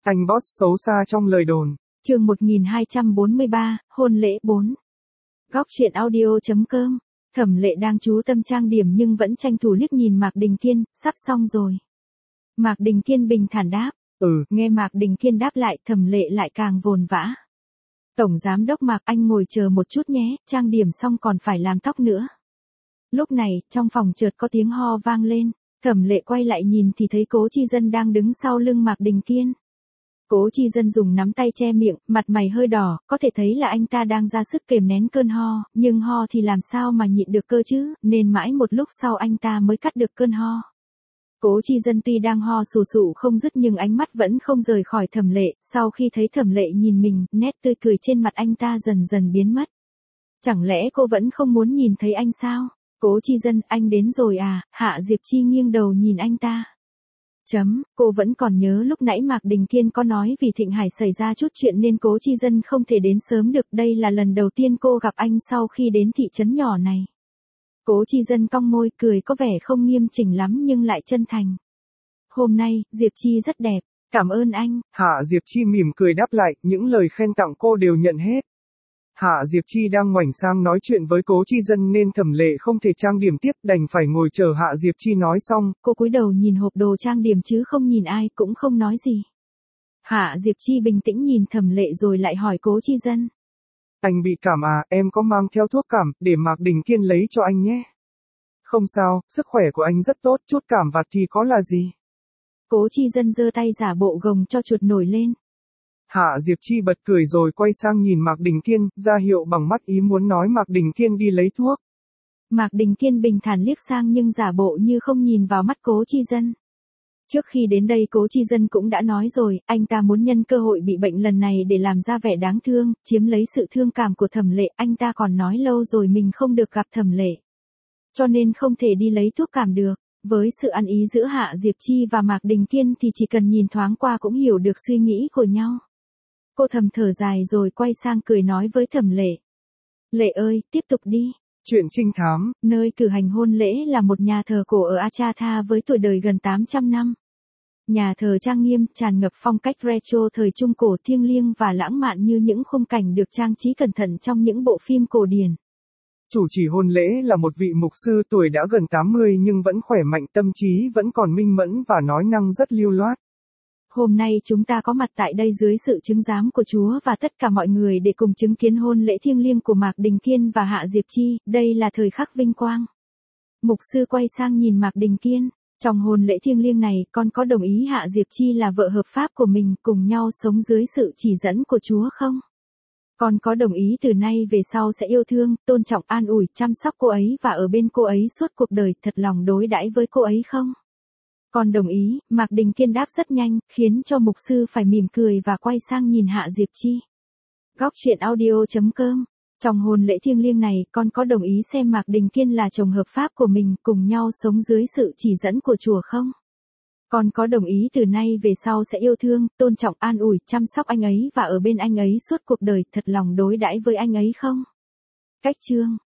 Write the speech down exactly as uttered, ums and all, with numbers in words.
Anh boss xấu xa trong lời đồn. Chương một nghìn hai trăm bốn mươi ba, hôn lễ bốn. Góc truyện audio chấm com. Thẩm Lệ đang chú tâm trang điểm nhưng vẫn tranh thủ liếc nhìn Mạc Đình Kiên, sắp xong rồi. Mạc Đình Kiên bình thản đáp. Ừ. Nghe Mạc Đình Kiên đáp lại, Thẩm Lệ lại càng vồn vã. Tổng giám đốc Mạc, anh ngồi chờ một chút nhé, trang điểm xong còn phải làm tóc nữa. Lúc này, trong phòng chợt có tiếng ho vang lên. Thẩm Lệ quay lại nhìn thì thấy Cố Chi Dân đang đứng sau lưng Mạc Đình Kiên. Cố Chi Dân dùng nắm tay che miệng, mặt mày hơi đỏ, có thể thấy là anh ta đang ra sức kềm nén cơn ho, nhưng ho thì làm sao mà nhịn được cơ chứ, nên mãi một lúc sau anh ta mới cắt được cơn ho. Cố Chi Dân tuy đang ho sù sụ không dứt nhưng ánh mắt vẫn không rời khỏi Thẩm Lệ, sau khi thấy Thẩm Lệ nhìn mình, nét tươi cười trên mặt anh ta dần dần biến mất. Chẳng lẽ cô vẫn không muốn nhìn thấy anh sao? Cố Chi Dân, anh đến rồi à? Hạ Diệp Chi nghiêng đầu nhìn anh ta. Chấm, cô vẫn còn nhớ lúc nãy Mạc Đình Kiên có nói vì Thịnh Hải xảy ra chút chuyện nên Cố Chi Dân không thể đến sớm được, đây là lần đầu tiên cô gặp anh sau khi đến thị trấn nhỏ này. Cố Chi Dân cong môi cười có vẻ không nghiêm chỉnh lắm nhưng lại chân thành. Hôm nay, Diệp Chi rất đẹp, cảm ơn anh. Hạ Diệp Chi mỉm cười đáp lại, những lời khen tặng cô đều nhận hết. Hạ Diệp Chi đang ngoảnh sang nói chuyện với Cố Chi Dân nên Thẩm Lệ không thể trang điểm tiếp, đành phải ngồi chờ Hạ Diệp Chi nói xong. Cô cúi đầu nhìn hộp đồ trang điểm chứ không nhìn ai, cũng không nói gì. Hạ Diệp Chi bình tĩnh nhìn Thẩm Lệ rồi lại hỏi Cố Chi Dân. Anh bị cảm à, em có mang theo thuốc cảm, để Mạc Đình Kiên lấy cho anh nhé. Không sao, sức khỏe của anh rất tốt, chút cảm vặt thì có là gì. Cố Chi Dân giơ tay giả bộ gồng cho chuột nổi lên. Hạ Diệp Chi bật cười rồi quay sang nhìn Mạc Đình Kiên, ra hiệu bằng mắt ý muốn nói Mạc Đình Kiên đi lấy thuốc. Mạc Đình Kiên bình thản liếc sang nhưng giả bộ như không nhìn vào mắt Cố Chi Dân. Trước khi đến đây Cố Chi Dân cũng đã nói rồi, anh ta muốn nhân cơ hội bị bệnh lần này để làm ra vẻ đáng thương, chiếm lấy sự thương cảm của Thẩm Lệ, anh ta còn nói lâu rồi mình không được gặp Thẩm Lệ. Cho nên không thể đi lấy thuốc cảm được. Với sự ăn ý giữa Hạ Diệp Chi và Mạc Đình Kiên thì chỉ cần nhìn thoáng qua cũng hiểu được suy nghĩ của nhau. Cô thầm thở dài rồi quay sang cười nói với Thẩm Lệ. Lệ ơi, tiếp tục đi. Chuyện trinh thám. Nơi cử hành hôn lễ là một nhà thờ cổ ở Achatha với tuổi đời gần tám trăm năm. Nhà thờ trang nghiêm, tràn ngập phong cách retro thời Trung Cổ thiêng liêng và lãng mạn như những khung cảnh được trang trí cẩn thận trong những bộ phim cổ điển. Chủ trì hôn lễ là một vị mục sư tuổi đã gần tám mươi nhưng vẫn khỏe mạnh, tâm trí vẫn còn minh mẫn và nói năng rất lưu loát. Hôm nay chúng ta có mặt tại đây dưới sự chứng giám của Chúa và tất cả mọi người để cùng chứng kiến hôn lễ thiêng liêng của Mạc Đình Kiên và Hạ Diệp Chi, đây là thời khắc vinh quang. Mục sư quay sang nhìn Mạc Đình Kiên, trong hôn lễ thiêng liêng này con có đồng ý Hạ Diệp Chi là vợ hợp pháp của mình cùng nhau sống dưới sự chỉ dẫn của Chúa không? Con có đồng ý từ nay về sau sẽ yêu thương, tôn trọng, an ủi, chăm sóc cô ấy và ở bên cô ấy suốt cuộc đời, thật lòng đối đãi với cô ấy không? Con đồng ý, Mạc Đình Kiên đáp rất nhanh, khiến cho mục sư phải mỉm cười và quay sang nhìn Hạ Diệp Chi. Góc truyện audio chấm com. Trong hôn lễ thiêng liêng này, con có đồng ý xem Mạc Đình Kiên là chồng hợp pháp của mình, cùng nhau sống dưới sự chỉ dẫn của Chúa không? Con có đồng ý từ nay về sau sẽ yêu thương, tôn trọng, an ủi, chăm sóc anh ấy và ở bên anh ấy suốt cuộc đời, thật lòng đối đãi với anh ấy không? Cách chương